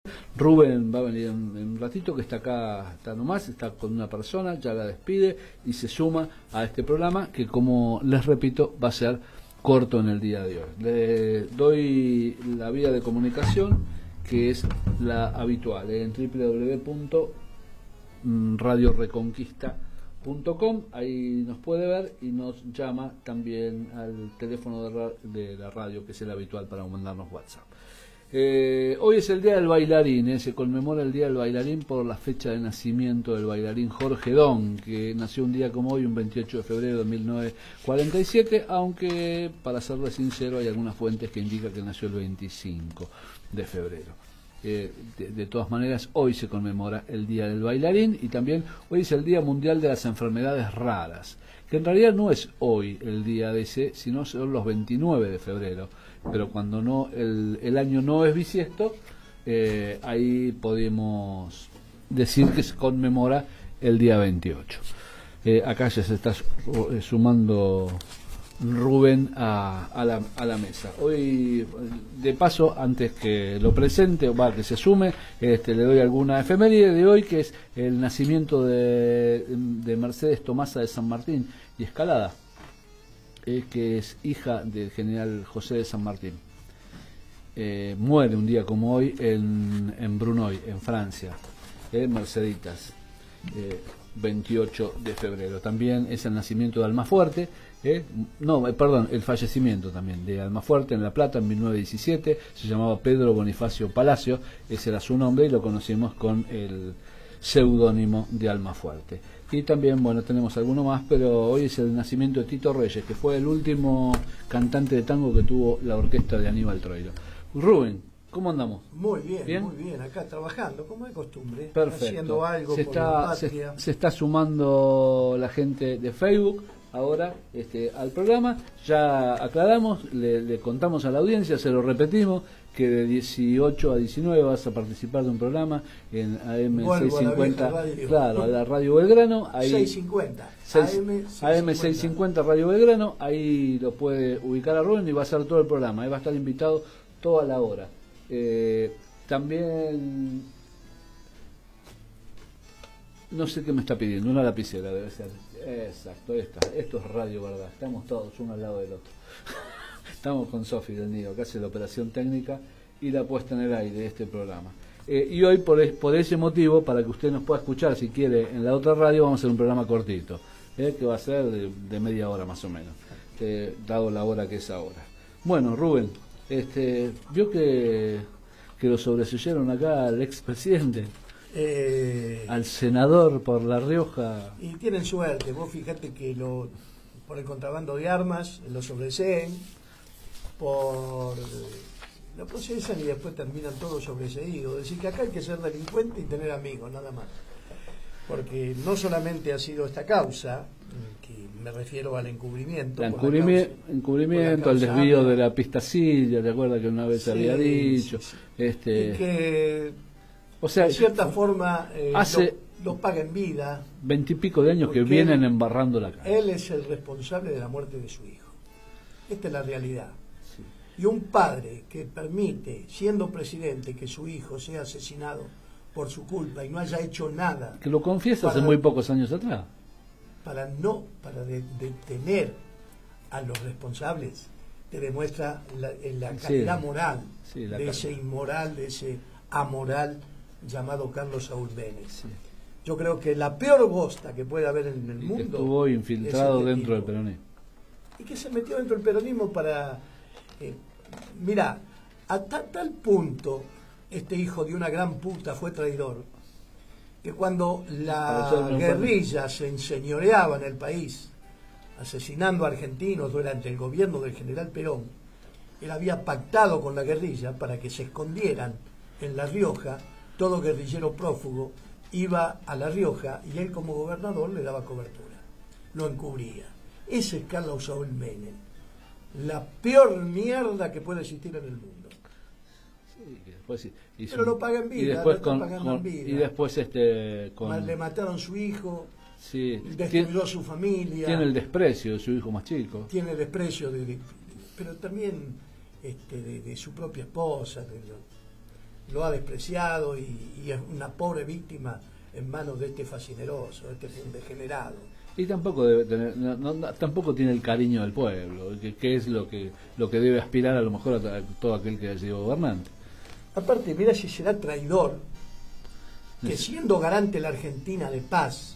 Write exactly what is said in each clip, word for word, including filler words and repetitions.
Rubén va a venir en, en un ratito, que está acá, está nomás, está con una persona, ya la despide y se suma a este programa que, como les repito, va a ser corto en el día de hoy. Le doy la vía de comunicación, que es la habitual, ¿eh? En doble u doble u doble u punto radio reconquista punto com. Ahí nos puede ver y nos llama también al teléfono de, ra de la radio, que es el habitual para mandarnos WhatsApp. Eh, hoy es el Día del Bailarín, eh, se conmemora el Día del Bailarín por la fecha de nacimiento del bailarín Jorge Don, que nació un día como hoy, un veintiocho de febrero de mil novecientos cuarenta y siete, aunque, para serle sincero, hay algunas fuentes que indican que nació el veinticinco de febrero. Eh, de, de todas maneras, hoy se conmemora el Día del Bailarín, y también hoy es el Día Mundial de las Enfermedades Raras, que en realidad no es hoy el día de ese, sino son los veintinueve de febrero, pero cuando no el, el año no es bisiesto, eh, ahí podemos decir que se conmemora el día veintiocho. Eh, acá ya se está sumando Rubén a, a, la, a la mesa. Hoy, de paso, antes que lo presente, o va, que se sume, este, le doy alguna efeméride de hoy, que es el nacimiento de, de Mercedes Tomasa de San Martín y Escalada, eh, que es hija del general José de San Martín. Eh, muere un día como hoy en, en Brunoy, en Francia, eh, Merceditas, eh, veintiocho de febrero. También es el nacimiento de Almafuerte, eh, no, eh, perdón, el fallecimiento también de Almafuerte en La Plata en mil novecientos diecisiete. Se llamaba Pedro Bonifacio Palacio, ese era su nombre, y lo conocimos con el seudónimo de Almafuerte. Y también, bueno, tenemos alguno más, pero hoy es el nacimiento de Tito Reyes, que fue el último cantante de tango que tuvo la orquesta de Aníbal Troilo. Rubén, ¿cómo andamos? Muy bien, ¿Bien? muy bien, acá trabajando, como de costumbre. Perfecto. Haciendo algo se por está, la patria. Se, se está sumando la gente de Facebook ahora este, al programa. Ya aclaramos, le, le contamos a la audiencia, se lo repetimos, que de dieciocho a diecinueve vas a participar de un programa en A M seiscientos cincuenta, claro, a la Radio Belgrano, ahí seiscientos cincuenta, A M seiscientos cincuenta Radio Belgrano, ahí lo puede ubicar a Rubén y va a hacer todo el programa, ahí va a estar invitado toda la hora. Eh, también no sé qué me está pidiendo, una lapicera debe ser. Exacto, esta, esto es radio, verdad, estamos todos uno al lado del otro. Estamos con Sofi del Nido, que hace la operación técnica y la puesta en el aire de este programa. Eh, y hoy, por, por ese motivo, para que usted nos pueda escuchar, si quiere, en la otra radio, vamos a hacer un programa cortito, eh, que va a ser de, de media hora más o menos, eh, dado la hora que es ahora. Bueno, Rubén, este, vio que, que lo sobreseyeron acá al expresidente, eh, al senador por La Rioja. Y tienen suerte, vos fíjate que lo, por el contrabando de armas lo sobreseen, por lo procesan y después terminan todos sobreseídos. Es decir, que acá hay que ser delincuente y tener amigos, nada más. Porque no solamente ha sido esta causa, que me refiero al encubrimiento, el encubrimi causa, encubrimiento, al desvío de la pista Silla, ¿te acuerdas que una vez sí, había dicho? Sí, sí. Este, y que o sea, de cierta forma eh, hace lo, lo paga en vida. Veintipico de años que vienen él, embarrando la cara. Él es el responsable de la muerte de su hijo. Esta es la realidad. Sí. Y un padre que permite, siendo presidente, que su hijo sea asesinado por su culpa y no haya hecho nada. Que lo confiesa hace muy pocos años atrás. Para no, para detener a los responsables, te demuestra la, la calidad sí, moral sí, la de calidad. Ese inmoral, de ese amoral llamado Carlos Saúl Menem. Sí. Yo creo que la peor bosta que puede haber en el y mundo. Que estuvo infiltrado dentro del peronismo. Y que se metió dentro del peronismo para. Eh, mirá, a ta, tal punto este hijo de una gran puta fue traidor, que cuando la guerrilla se enseñoreaba en el país, asesinando a argentinos durante el gobierno del general Perón, él había pactado con la guerrilla para que se escondieran en La Rioja. Todo guerrillero prófugo iba a La Rioja y él como gobernador le daba cobertura, lo encubría. Ese es Carlos Saúl Menem, la peor mierda que puede existir en el mundo. Sí, que después hizo, pero lo paga en vida, y después lo con, pagando con, en vida. Y después este con, le mataron su hijo, sí, destruyó tiene, su familia. Tiene el desprecio de su hijo más chico. Tiene el desprecio de, de pero también este, de, de su propia esposa. De, lo ha despreciado y, y es una pobre víctima en manos de este facineroso, de este degenerado. Y tampoco debe tener, no, no, tampoco tiene el cariño del pueblo, que, que es lo que lo que debe aspirar a lo mejor a, a todo aquel que haya sido gobernante. Aparte, mira si será traidor que siendo garante la Argentina de paz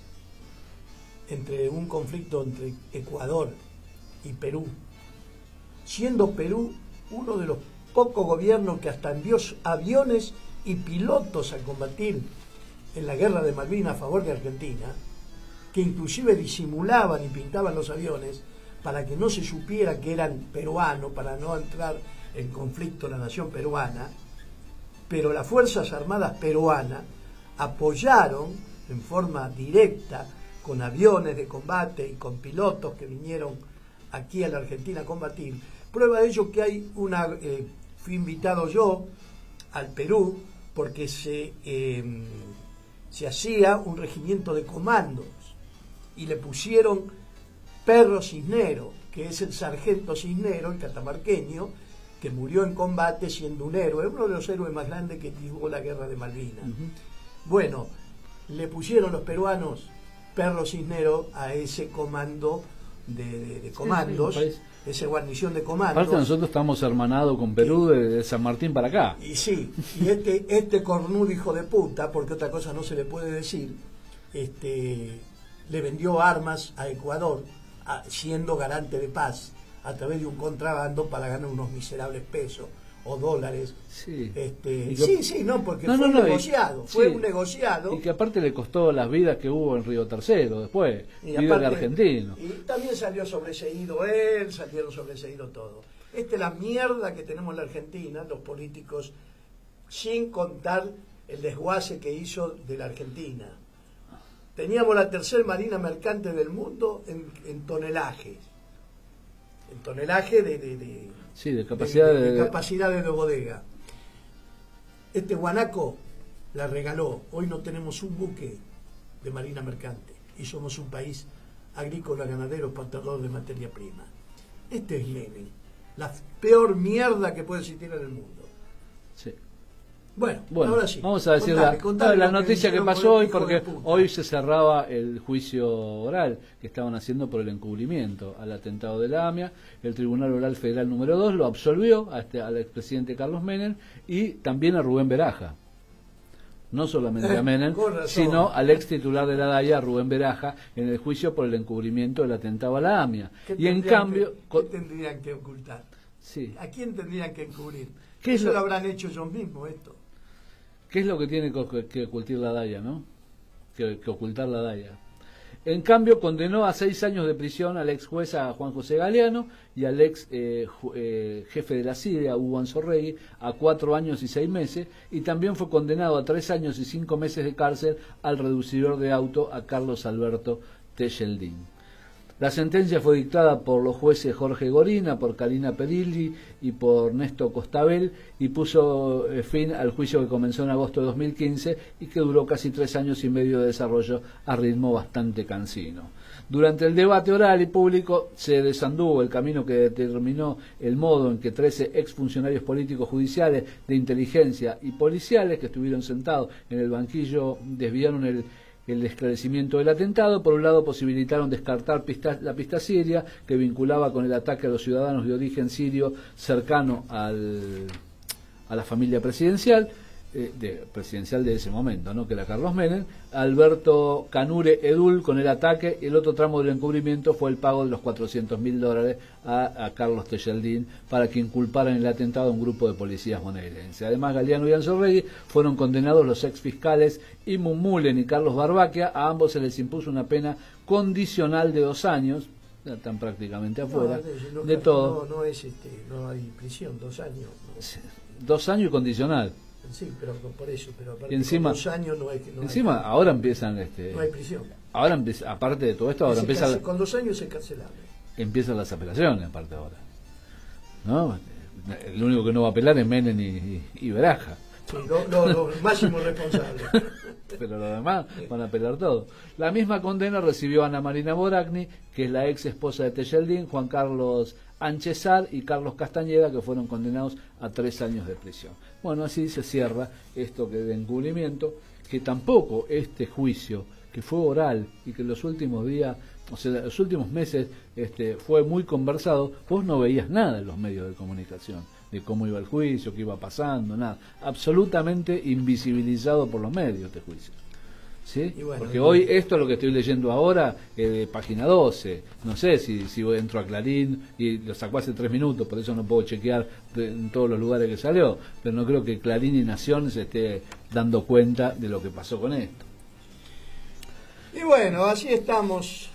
entre un conflicto entre Ecuador y Perú, siendo Perú uno de los pocos gobiernos que hasta envió aviones y pilotos a combatir en la guerra de Malvinas a favor de Argentina, que inclusive disimulaban y pintaban los aviones para que no se supiera que eran peruanos, para no entrar en conflicto la nación peruana, pero las Fuerzas Armadas peruanas apoyaron en forma directa con aviones de combate y con pilotos que vinieron aquí a la Argentina a combatir. Prueba de ello que hay una, eh, fui invitado yo al Perú porque se, eh, se hacía un regimiento de comandos y le pusieron Perro Cisnero, que es el sargento Cisnero, el catamarqueño, que murió en combate siendo un héroe, uno de los héroes más grandes que tuvo la guerra de Malvinas. Uh-huh. Bueno, le pusieron los peruanos Perro Cisnero a ese comando de, de, de comandos, sí, sí, esa guarnición de comandos. Aparte nosotros estamos hermanados con Perú de, de San Martín para acá. Y sí, y este, este cornudo hijo de puta, porque otra cosa no se le puede decir, este, le vendió armas a Ecuador, a, siendo garante de paz, a través de un contrabando para ganar unos miserables pesos o dólares. Sí, este, que, sí, sí, no, porque no, fue no, un no, negociado, y, fue sí, un negociado. Y que aparte le costó las vidas que hubo en Río Tercero después, y líder argentino. Y también salió sobreseído él, salieron sobreseído todo. Esta es la mierda que tenemos en la Argentina, los políticos, sin contar el desguace que hizo de la Argentina. Teníamos la tercer marina mercante del mundo en, en tonelaje. En tonelaje de, de, de, sí, de capacidad de, de, de, de capacidades de bodega. Este guanaco la regaló. Hoy no tenemos un buque de marina mercante y somos un país agrícola, ganadero, exportador de materia prima. Este es Lenin, la peor mierda que puede existir en el mundo. Sí. Bueno, bueno, ahora sí. Vamos a decir contame, la, contame la noticia que pasó hoy, porque puta. hoy se cerraba el juicio oral que estaban haciendo por el encubrimiento al atentado de la AMIA. El Tribunal Oral Federal número dos lo absolvió a este, al expresidente Carlos Menem y también a Rubén Beraja. No solamente a Menem, sino al ex titular de la DAIA, Rubén Beraja, en el juicio por el encubrimiento del atentado a la AMIA. Y en cambio... Que, ¿Qué tendrían que ocultar? Sí. ¿A quién tendrían que encubrir? ¿Qué Eso es lo... lo habrán hecho ellos mismos, esto. ¿Qué es lo que tiene que, que ocultar la DAIA, no? Que, que ocultar la DAIA. En cambio, condenó a seis años de prisión al ex juez a Juan José Galeano y al ex eh, eh, jefe de la C I D E, a Hugo Anzorregui, a cuatro años y seis meses, y también fue condenado a tres años y cinco meses de cárcel al reducidor de auto a Carlos Alberto Tejeldín. La sentencia fue dictada por los jueces Jorge Gorina, por Karina Perilli y por Néstor Costabel y puso eh, fin al juicio que comenzó en agosto de dos mil quince y que duró casi tres años y medio de desarrollo a ritmo bastante cansino. Durante el debate oral y público se desanduvo el camino que determinó el modo en que trece exfuncionarios políticos judiciales, de inteligencia y policiales que estuvieron sentados en el banquillo desviaron el el esclarecimiento del atentado. Por un lado, posibilitaron descartar pista, la pista siria que vinculaba con el ataque a los ciudadanos de origen sirio cercano al, a la familia presidencial, eh, de, presidencial de ese momento, ¿no? Que era Carlos Menem. Alberto Canure Edul con el ataque. El otro tramo del encubrimiento fue el pago de los cuatrocientos mil dólares a, a Carlos Tejeldín para que inculparan el atentado a un grupo de policías bonaerenses. Además, Galeano y Anzorregui fueron condenados los ex fiscales Imum Mulen y Carlos Barbaquia. A ambos se les impuso una pena condicional de dos años, ya están prácticamente afuera no, no, de no, todo. No, no es este, no hay prisión, dos años. No. Dos años y condicional. Sí, pero por eso, pero aparte y encima, dos años no hay, no encima hay, ahora empiezan este, no hay prisión. Ahora empieza, aparte de todo esto, ahora empieza carcel, con dos años es cancelable. Empiezan las apelaciones, aparte ahora. ¿No? El único que no va a apelar es Menem y, y, y Beraja. Sí, los lo, lo máximos responsables. pero los demás van a pelear todo. La misma condena recibió Ana Marina Boragni, que es la ex esposa de Tejeldín, Juan Carlos Anchezar y Carlos Castañeda, que fueron condenados a tres años de prisión. Bueno, así se cierra esto que de encubrimiento, que tampoco este juicio, que fue oral y que en los últimos días, o sea, los últimos meses este, fue muy conversado, vos no veías nada en los medios de comunicación, de cómo iba el juicio, qué iba pasando, nada. Absolutamente invisibilizado por los medios este juicio. ¿Sí? Bueno, porque hoy esto es lo que estoy leyendo ahora, eh, de página doce, no sé si, si entro a Clarín, y lo sacó hace tres minutos, por eso no puedo chequear de, en todos los lugares que salió, pero no creo que Clarín y Nación se esté dando cuenta de lo que pasó con esto. Y bueno, así estamos.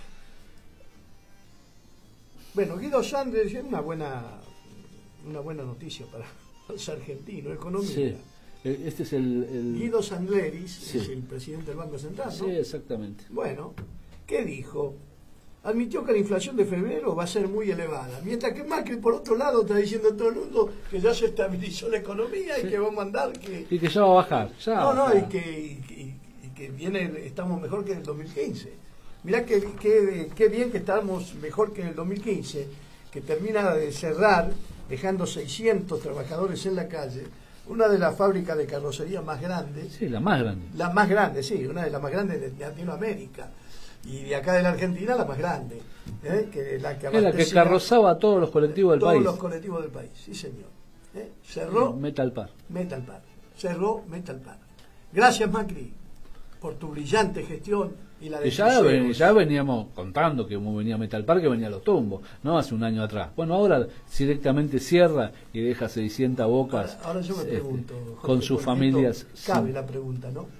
Bueno, Guido Sanders es una buena una buena noticia para los argentinos, economía. Sí. Este es el, el... Guido Sandleris, sí. es el presidente del Banco Central, ¿no? Sí, exactamente. Bueno, ¿qué dijo? Admitió que la inflación de febrero va a ser muy elevada, mientras que Macri, por otro lado, está diciendo a todo el mundo que ya se estabilizó la economía, sí, y que va a mandar que... Y que ya va a bajar. Ya no, no, bajar. y que, y, y que viene, estamos mejor que en el dos mil quince. Mirá qué que, que bien que estamos mejor que en el dos mil quince, que termina de cerrar, dejando seiscientos trabajadores en la calle, una de las fábricas de carrocería más grandes. Sí, la más grande. La más grande, sí, una de las más grandes de Latinoamérica. Y de acá de la Argentina, la más grande. ¿eh? Que la que es la que carrozaba a todos los colectivos del todos país. Todos los colectivos del país, sí señor. ¿eh? Cerró. Metal Par. Metal Par. Cerró Metal Par. Gracias, Macri, por tu brillante gestión. Y la de ya, ven, ya veníamos contando que como venía Metal Park, que venía a los tumbos, no hace un año atrás. Bueno, ahora directamente cierra y deja seiscientas bocas. Ahora, ahora yo me pregunto, este, Jorge, con sus familias. Cabe sí. la pregunta, ¿no?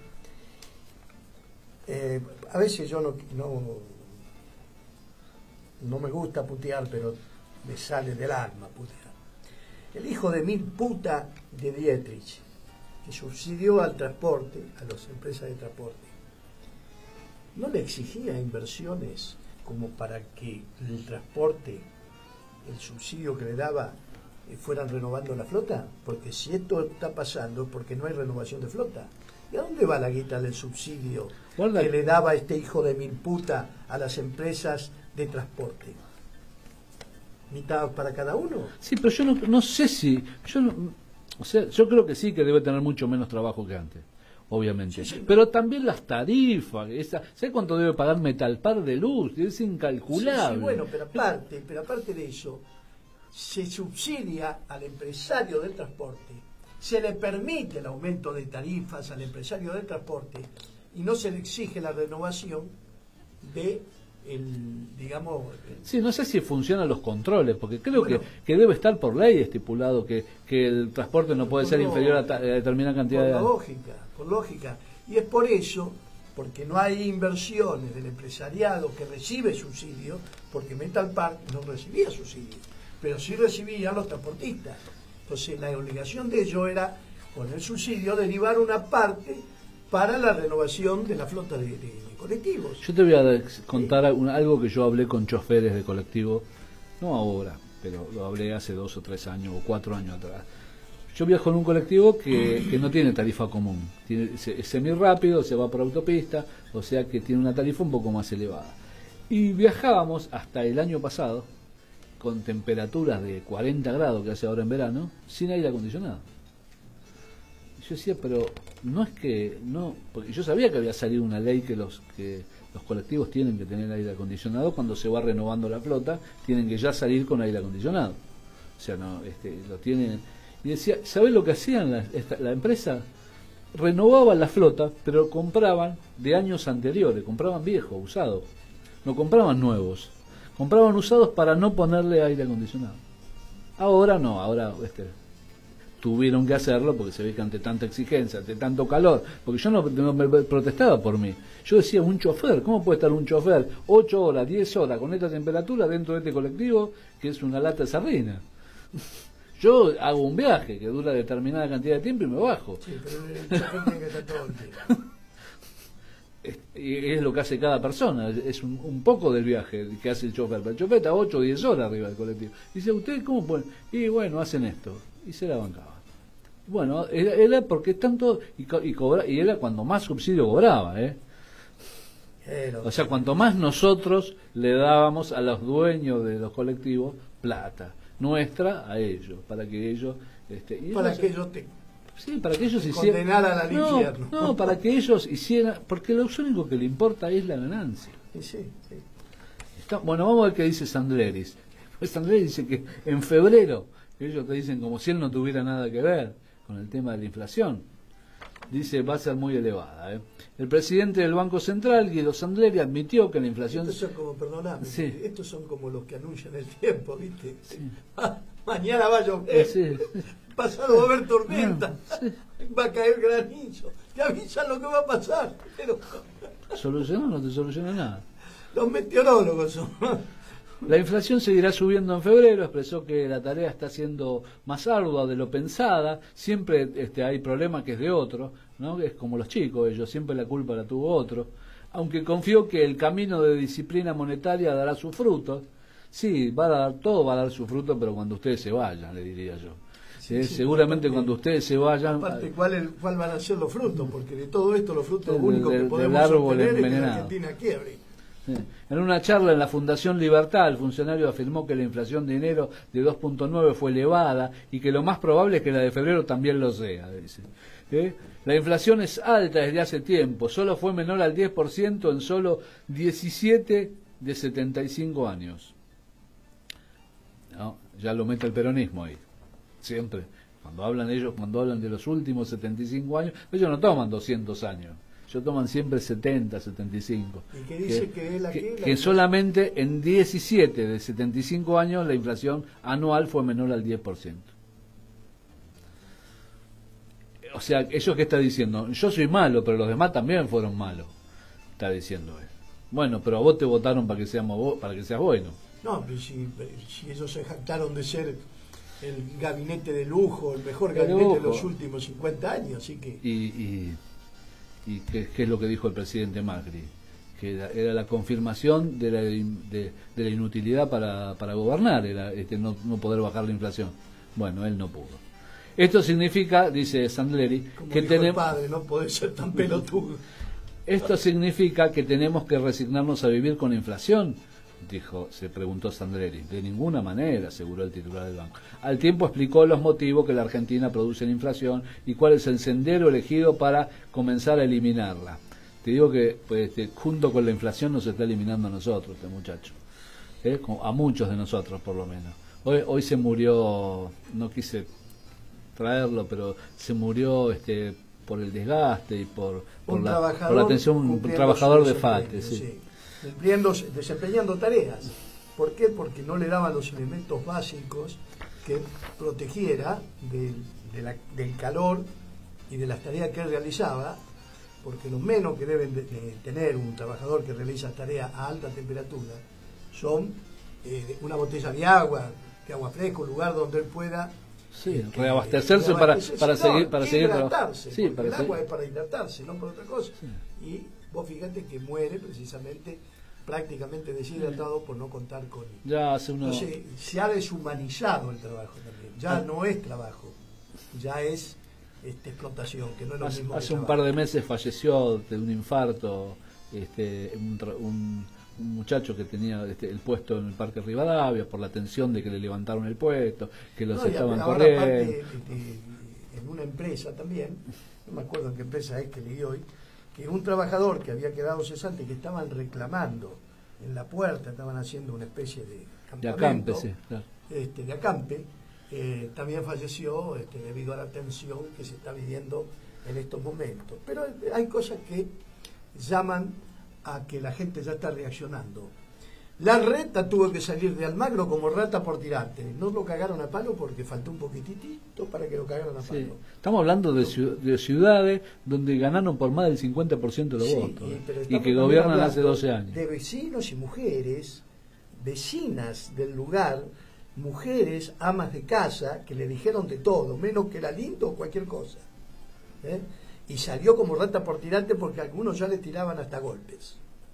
Eh, a veces yo no, no, no me gusta putear, pero me sale del alma putear. El hijo de mil puta de Dietrich, que subsidió al transporte, a las empresas de transporte, ¿no le exigía inversiones como para que el transporte, el subsidio que le daba, eh, fueran renovando la flota? Porque si esto está pasando es porque no hay renovación de flota. ¿Y a dónde va la guita del subsidio Guarda. que le daba este hijo de mil puta a las empresas de transporte? ¿Mitad para cada uno? Sí, pero yo no, no sé si... yo no, o sea, yo creo que sí, que debe tener mucho menos trabajo que antes. Obviamente, sí, sí, pero también las tarifas, esa, ¿sabes cuánto debe pagar Metal Par de luz? Es incalculable. Sí, sí, bueno, pero aparte, pero aparte de eso, se subsidia al empresario del transporte, se le permite el aumento de tarifas al empresario del transporte y no se le exige la renovación de el, digamos... El... Sí, no sé si funcionan los controles, porque creo bueno, que, que debe estar por ley estipulado que, que el transporte no puede ser no, inferior a, ta, a determinada cantidad por de... lógica, por lógica. Y es por eso, porque no hay inversiones del empresariado que recibe subsidio, porque Metal Park no recibía subsidio, pero sí recibían los transportistas. Entonces la obligación de ellos era, con el subsidio, derivar una parte para la renovación de la flota de, de, de colectivos. Yo te voy a contar ¿Sí? una, algo que yo hablé con choferes de colectivo, no ahora, pero lo hablé hace dos o tres años o cuatro años atrás. Yo viajo en un colectivo que, que no tiene tarifa común, tiene, es semi rápido, se va por autopista, o sea que tiene una tarifa un poco más elevada. Y viajábamos hasta el año pasado con temperaturas de cuarenta grados que hace ahora en verano, sin aire acondicionado. Yo decía, pero no es que no, porque yo sabía que había salido una ley que los que los colectivos tienen que tener aire acondicionado cuando se va renovando la flota, tienen que ya salir con aire acondicionado. O sea, no, este, lo tienen. Y decía, ¿sabés lo que hacían la, esta, la empresa? Renovaban la flota, pero compraban de años anteriores, compraban viejos, usados, no compraban nuevos, compraban usados para no ponerle aire acondicionado. Ahora no, ahora este, tuvieron que hacerlo porque se ve que ante tanta exigencia, ante tanto calor, porque yo no, no me protestaba por mí. Yo decía, un chofer, ¿cómo puede estar un chofer ocho horas, diez horas con esta temperatura dentro de este colectivo que es una lata de sardina? Yo hago un viaje que dura determinada cantidad de tiempo y me bajo. Sí, pero el chofer tiene que estar todo el tiempo. Es, es lo que hace cada persona, es un, un poco del viaje que hace el chofer. Pero el chofer está ocho o diez horas arriba del colectivo. Dice, ¿ustedes cómo pueden? Y bueno, hacen esto. Y se la bancaban. Bueno, era, era porque tanto, y, co- y, cobra, y era cuando más subsidio cobraba, ¿eh? Pero, O sea, cuanto más nosotros le dábamos a los dueños de los colectivos plata nuestra a ellos, para que ellos... Este, y para ellos- que ellos te Sí, para que ellos hicieran... condenaran al no, infierno. no, para que ellos hicieran... Porque lo único que le importa es la ganancia. Sí, sí, sí. Está- bueno, vamos a ver qué dice Sandleris. Pues Sandleris dice que en febrero, ellos te dicen como si él no tuviera nada que ver con el tema de la inflación. Dice, va a ser muy elevada. ¿eh? El presidente del Banco Central, Guido Sandleri, admitió que la inflación... Estos son como, perdóname, Sí. estos son como los que anuncian el tiempo, ¿viste? Sí. Ah, mañana va a llover, Eh, sí. pasado va a haber tormenta, Sí. va a caer granizo, te avisan lo que va a pasar, pero ¿Solucionó? No te soluciona nada. los meteorólogos son... La inflación seguirá subiendo en febrero, expresó que la tarea está siendo más ardua de lo pensada, siempre este, hay problemas que es de otro, ¿no? Es como los chicos, ellos siempre la culpa la tuvo otro, aunque confió que el camino de disciplina monetaria dará sus frutos. Sí, va a dar, todo va a dar sus frutos, pero cuando ustedes se vayan, le diría yo. Sí, Eh, sí, seguramente aparte- cuando ustedes se vayan... Aparte, ¿cuál, el- ¿cuál van a ser los frutos? Porque de todo esto los frutos Del- únicos del- que podemos del árbol obtener es que la envenenado. Argentina quiebre. Sí. En una charla en la Fundación Libertad, el funcionario afirmó que la inflación de enero de dos punto nueve fue elevada y que lo más probable es que la de febrero también lo sea, dice. ¿Eh? La inflación es alta desde hace tiempo, solo fue menor al diez por ciento en solo diecisiete de setenta y cinco años. ¿No? Ya lo mete el peronismo ahí, siempre. Cuando hablan ellos, cuando hablan de los últimos setenta y cinco años, ellos no toman doscientos años. Ellos toman siempre setenta, setenta y cinco. ¿Y qué dice que es la que, que- la que que- solamente en diecisiete de setenta y cinco años la inflación anual fue menor al diez por ciento. O sea, ¿ellos qué está diciendo? Yo soy malo, pero los demás también fueron malos. Está diciendo él. Bueno, pero a vos te votaron para que seamos vos, para que seas bueno. No, pero si, si ellos se jactaron de ser el gabinete de lujo, el mejor De gabinete de lujo. los últimos cincuenta años, así que... Y, y, y ¿qué, qué es lo que dijo el presidente Macri? Que era, era la confirmación de la, de, de la inutilidad para, para gobernar, era este, no, no poder bajar la inflación. Bueno, él no pudo. Esto significa, dice Sandleri, Como que dijo el tenemos... padre, no podés ser tan pelotudo. Esto significa que tenemos que resignarnos a vivir con inflación, dijo, se preguntó Sandleri. De ninguna manera, aseguró el titular del banco. Al tiempo explicó los motivos que la Argentina produce la inflación y cuál es el sendero elegido para comenzar a eliminarla. Te digo que pues, este, junto con la inflación nos está eliminando a nosotros, este muchacho. ¿Eh? Como a muchos de nosotros, por lo menos. Hoy, hoy se murió, no quise traerlo, pero se murió este por el desgaste y por, por, Un la, trabajador por la atención, un cumpliendo trabajador su de desempeño, FATE. Sí. sí. Cumpliendo- desempeñando tareas. ¿Por qué? Porque no le daban los elementos básicos que protegiera del, de la- del calor y de las tareas que él realizaba, porque lo menos que deben de, de tener un trabajador que realiza tareas a alta temperatura son eh, una botella de agua, de agua fresca, un lugar donde él pueda Sí, eh, que- reabastecerse para, reabastecerse, para no, seguir para seguir trabajando. hidratarse, Sí, porque para el seguir- agua es para hidratarse, no por otra cosa. Y vos fíjate que muere precisamente prácticamente deshidratado por no contar con... Ya hace unos Entonces se ha deshumanizado el trabajo también, ya Ah. no es trabajo, ya es este, explotación, que no es lo hace, mismo hace que un trabajo. par de meses falleció de un infarto este un, tra- un- un muchacho que tenía este, el puesto en el Parque Rivadavia por la tensión de que le levantaron el puesto, que los No, y estaban ahora corriendo. aparte, este, en una empresa también, no me acuerdo en qué empresa es que leí hoy, que un trabajador que había quedado cesante, que estaban reclamando en la puerta, estaban haciendo una especie de De campamento, acampe, sí, claro. este, de acampe, eh, también falleció este, debido a la tensión que se está viviendo en estos momentos. Pero hay cosas que llaman a que la gente ya está reaccionando. La reta tuvo que salir de Almagro como rata por tirante. No lo cagaron a palo porque faltó un poquitito para que lo cagaran a Sí. palo. Estamos hablando de, ciu- de ciudades donde ganaron por más del cincuenta por ciento de los Sí, votos y- ¿eh? pero y, estamos que también gobiernan hablando hace doce años. de vecinos y mujeres, vecinas del lugar, mujeres, amas de casa, que le dijeron de todo, menos que era lindo o cualquier cosa. ¿eh? Y salió como rata por tirante porque algunos ya le tiraban hasta golpes.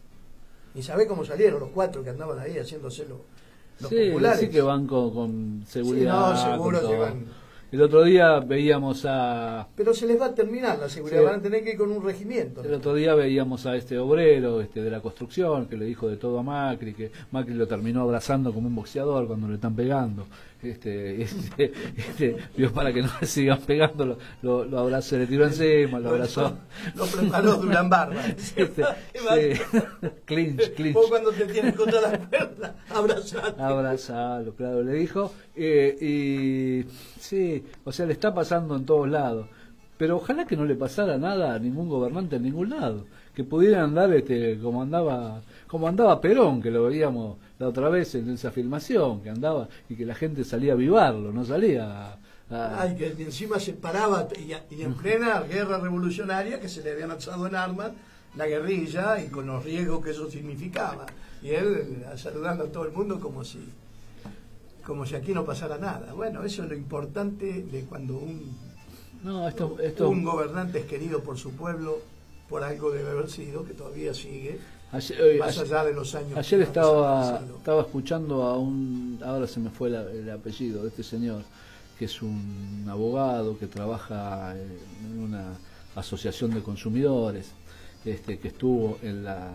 Y sabe cómo salieron los cuatro que andaban ahí haciéndose los, los Sí, populares. sí que van con, con seguridad. Sí, no, seguro con todo. llevan El otro día veíamos a... Pero se les va a terminar la seguridad, Sí. van a tener que ir con un regimiento. El otro día veíamos a este obrero este de la construcción que le dijo de todo a Macri, que Macri lo terminó abrazando como un boxeador cuando le están pegando. Este, este, este, vio para que no le sigan pegando, lo, lo, lo abrazó, se le tiró encima, lo abrazó. Lo preparó Durán Barba. Este, sí. Clinch, clinch. Vos cuando te tienes contra la cuerda, abrazate. Abrazalo, claro, le dijo. Eh, y sí, o sea, le está pasando en todos lados. Pero ojalá que no le pasara nada a ningún gobernante en ningún lado. Que pudieran andar este, como andaba como andaba Perón, que lo veíamos la otra vez en esa filmación, que andaba y que la gente salía a vivarlo, no salía a... a... Ay, que encima se paraba y, y en plena guerra revolucionaria que se le habían alzado en armas la guerrilla y con los riesgos que eso significaba. Y él eh, saludando a todo el mundo como si como si aquí no pasara nada. Bueno, eso es lo importante de cuando un, No, esto, esto... un gobernante es querido por su pueblo, por algo debe haber sido, que todavía sigue, Ayer, eh, más ayer, allá de los años. ayer que estaba, han pasado. estaba escuchando a un, ahora se me fue la, el apellido de este señor, que es un abogado que trabaja en una asociación de consumidores, este, que estuvo en la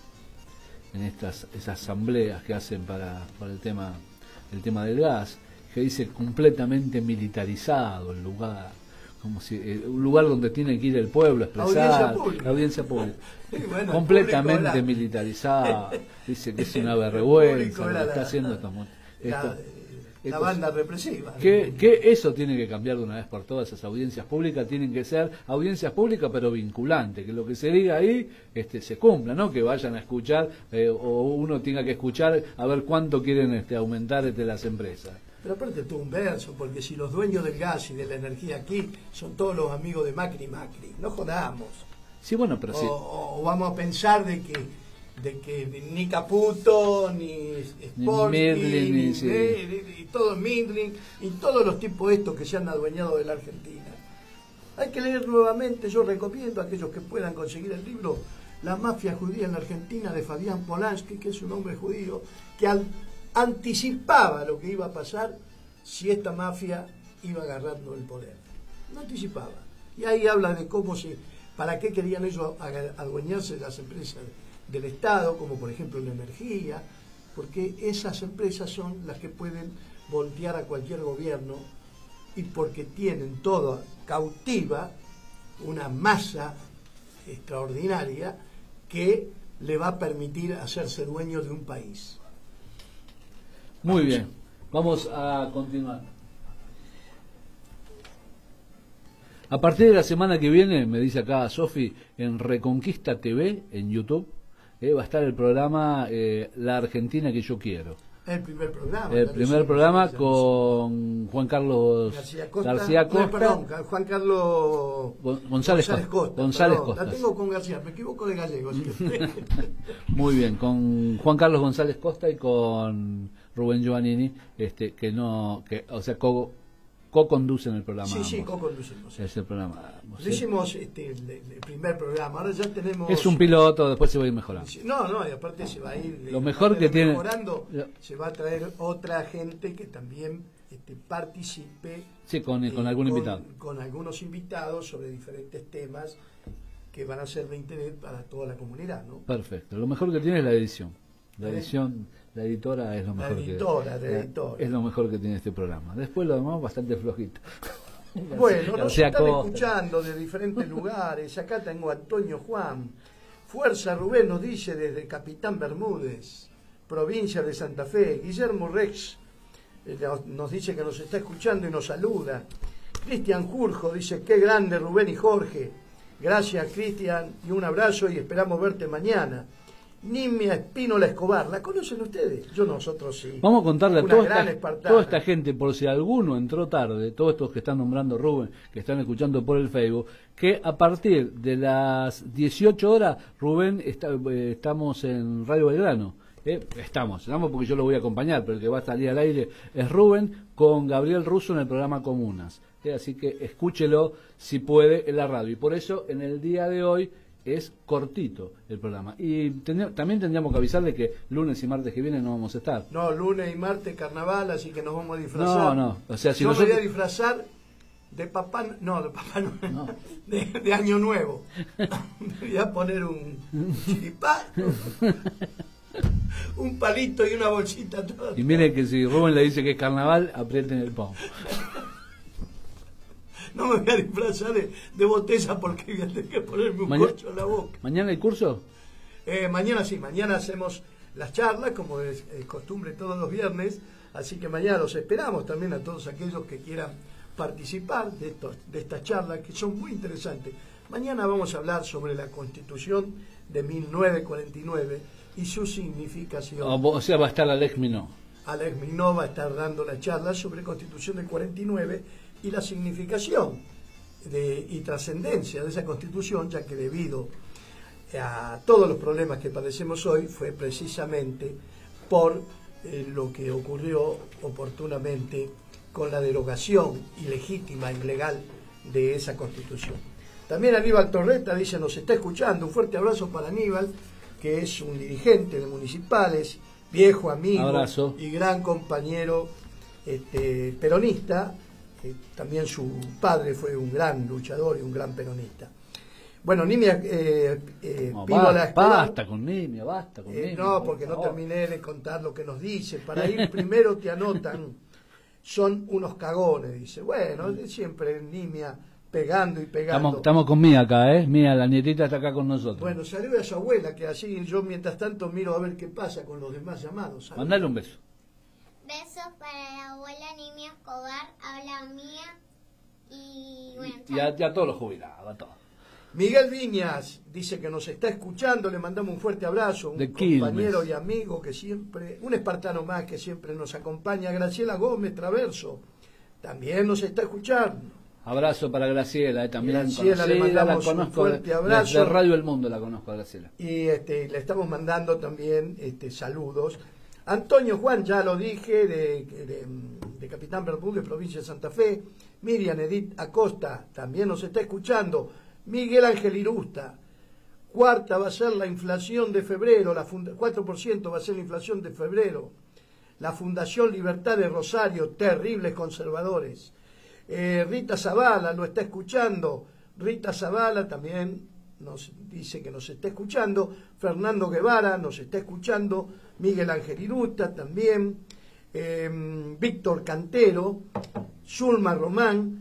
en estas esas asambleas que hacen para, para el tema el tema del gas, que dice completamente militarizado el lugar, como si eh, un lugar donde tiene que ir el pueblo a expresar Audiencia pública. la audiencia pública. Y bueno, el Completamente público era- militarizado, dice que es una El vergüenza público lo era que está la- haciendo esta mu- la, esto- la esto- banda represiva. que, que eso tiene que cambiar de una vez por todas. Esas audiencias públicas tienen que ser audiencias públicas pero vinculantes, que lo que se diga ahí este, se cumpla, no que vayan a escuchar eh, o uno tenga que escuchar a ver cuánto quieren este, aumentar este, las empresas. Pero aparte todo un verso, porque si los dueños del gas y de la energía aquí son todos los amigos de Macri Macri, no jodamos. Sí, bueno, pero O, sí. o vamos a pensar de que de que ni Caputo, ni Spolsky, Midlin, ni- ni, sí. ni- y todo Midlin, y todos los tipos estos que se han adueñado de la Argentina. Hay que leer nuevamente, yo recomiendo a aquellos que puedan conseguir el libro La mafia judía en la Argentina de Fabián Polanski, que es un hombre judío, que al- anticipaba lo que iba a pasar si esta mafia iba agarrando el poder. No anticipaba. Y ahí habla de cómo se, para qué querían ellos aga- adueñarse de las empresas del Estado, como por ejemplo la energía, porque esas empresas son las que pueden voltear a cualquier gobierno y porque tienen toda cautiva una masa extraordinaria que le va a permitir hacerse dueño de un país. Muy bien, vamos a continuar. A partir de la semana que viene, me dice acá Sofi, en Reconquista T V, en YouTube, eh, va a estar el programa eh, La Argentina que yo quiero. El primer programa. El ya primer lo hicimos, programa ya lo con Juan Carlos García Costa, García no, Costa, perdón, Juan Carlos Gon- González Costa, Costa, González perdón, Costa. la tengo con García, me equivoco de gallego. ¿Sí? Muy bien, con Juan Carlos González Costa y con Rubén Giovannini, este, que no, que, o sea, co- co-conducen el programa. Sí, sí, ambos. co-conducimos. Es el programa. ambos, Lo ¿sí? hicimos este, el, el primer programa, ahora ya tenemos... Es un piloto, después se va a ir mejorando. No, no, y aparte se va a ir Lo mejor que tiene- mejorando, lo- se va a traer otra gente que también este, participe Sí, con, eh, con algún invitado. con algunos invitados sobre diferentes temas que van a ser de interés para toda la comunidad, ¿no? Perfecto. Lo mejor que tiene es la edición. La ¿Eh? edición, la editora es lo La mejor editora, que la editora. es lo mejor que tiene este programa. Después lo demás bastante flojito. Bueno, nos García están Costa. escuchando de diferentes lugares. Acá tengo a Antonio Juan. Fuerza Rubén nos dice desde Capitán Bermúdez, provincia de Santa Fe. Guillermo Rex eh, nos- nos dice que nos está escuchando y nos saluda. Cristian Jurjo dice, qué grande Rubén y Jorge. Gracias Cristian y un abrazo y esperamos verte mañana. Nimia Espínola Escobar, ¿la conocen ustedes? Yo nosotros sí. Vamos a contarle a Una toda gran esta, espartana. toda esta gente, por si alguno entró tarde, todos estos que están nombrando Rubén, que están escuchando por el Facebook, que a partir de las dieciocho horas, Rubén, está, eh, estamos en Radio Belgrano. Eh, estamos, estamos porque yo lo voy a acompañar, pero el que va a salir al aire es Rubén con Gabriel Russo en el programa Comunas. Eh, así que escúchelo si puede en la radio. Y por eso en el día de hoy es cortito el programa. Y tendría- también tendríamos que avisarle que lunes y martes que viene no vamos a estar. No, lunes y martes carnaval, así que nos vamos a disfrazar. No, no, o sea, si Yo nosotros- me voy a disfrazar de papá, no, de papá no, No. De, de Año Nuevo. Voy a poner un chiripá, un palito y una bolsita. Todo. Y mire que si Rubén le dice que es carnaval, aprieten el pom. No me voy a disfrazar de, de botella porque voy a tener que ponerme un Maña- corcho en la boca. ¿Mañana hay curso? Eh, mañana sí, mañana hacemos las charlas, como es, es costumbre todos los viernes, así que mañana los esperamos también a todos aquellos que quieran participar de, estos, de estas charlas que son muy interesantes. Mañana vamos a hablar sobre la Constitución de mil novecientos cuarenta y nueve y su significación. O, o sea, va a estar Alex Minó. Alex Minó va a estar dando la charla sobre Constitución del cuarenta y nueve y la significación de, y trascendencia de esa Constitución, ya que debido a todos los problemas que padecemos hoy fue precisamente por eh, lo que ocurrió oportunamente con la derogación ilegítima y ilegal de esa Constitución. También Aníbal Torreta dice, nos está escuchando, un fuerte abrazo para Aníbal, que es un dirigente de Municipales, viejo amigo Abrazo. y gran compañero este, peronista. Eh, también su padre fue un gran luchador y un gran peronista. Bueno, Nimia eh, eh, No, Pínola basta, Escobar, basta con Nimia, basta con eh, Nimia. no, por porque no favor. terminé de contar lo que nos dice. Para ir primero te anotan, son unos cagones, dice. Bueno, siempre Nimia pegando y pegando. Estamos, estamos con Mía acá, ¿eh? Mía, la nietita está acá con nosotros. Bueno, saluda a su abuela, que así yo mientras tanto miro a ver qué pasa con los demás llamados. Saluda. Mandale un beso. Besos para la abuela Nimia Escobar, habla Mía y bueno, Y a, y a todos los jubilados, a todos. Miguel Viñas dice que nos está escuchando, le mandamos un fuerte abrazo, un De Quilmes. compañero y amigo que siempre, un espartano más que siempre nos acompaña. Graciela Gómez Traverso también nos está escuchando. Abrazo para Graciela, eh, también Graciela, le conocida, mandamos la un conozco fuerte de- abrazo. de Radio El Mundo la conozco a Graciela. Y este, le estamos mandando también este, saludos. Antonio Juan, ya lo dije, de, de, de Capitán Bermúdez, provincia de Santa Fe. Miriam Edith Acosta también nos está escuchando. Miguel Ángel Irusta. Cuarta va a ser la inflación de febrero, la funda, cuatro por ciento va a ser la inflación de febrero. La Fundación Libertad de Rosario, terribles conservadores. Eh, Rita Zavala lo está escuchando. Rita Zavala también nos dice que nos está escuchando. Fernando Guevara nos está escuchando. Miguel Ángel Irusta también. Eh, Víctor Cantero. Zulma Román.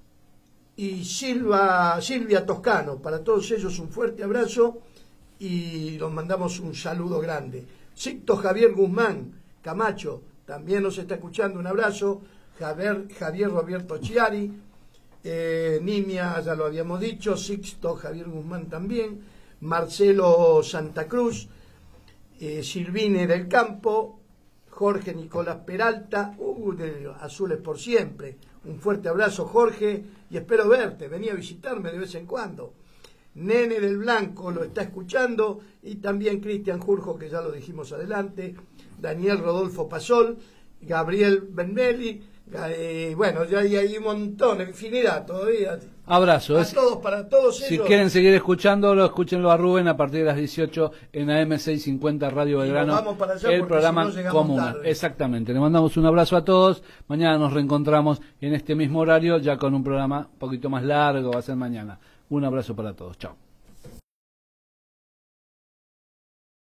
Y Silva, Silvia Toscano. Para todos ellos un fuerte abrazo y los mandamos un saludo grande. Sicto Javier Guzmán Camacho también nos está escuchando, un abrazo. Javier, Javier Roberto Chiari, eh, Nimia, ya lo habíamos dicho, Sixto Javier Guzmán también, Marcelo Santa Cruz, eh, Silvine del Campo, Jorge Nicolás Peralta, uh, de Azules por Siempre. Un fuerte abrazo, Jorge, y espero verte. Vení a visitarme de vez en cuando. Nene del Blanco lo está escuchando, y también Cristian Jurjo, que ya lo dijimos adelante, Daniel Rodolfo Pasol, Gabriel Benelli, eh, bueno, ya hay, hay un montón, infinidad todavía. Abrazo. A es- todos, para todos Si ellos. quieren seguir escuchándolo, escúchenlo a Rubén a partir de las dieciocho en A M seiscientos cincuenta Radio Y nos Belgrano, vamos para allá el porque programa si no llegamos Comuna. tarde. Exactamente. Le mandamos un abrazo a todos. Mañana nos reencontramos en este mismo horario, ya con un programa un poquito más largo, va a ser mañana. Un abrazo para todos. Chao.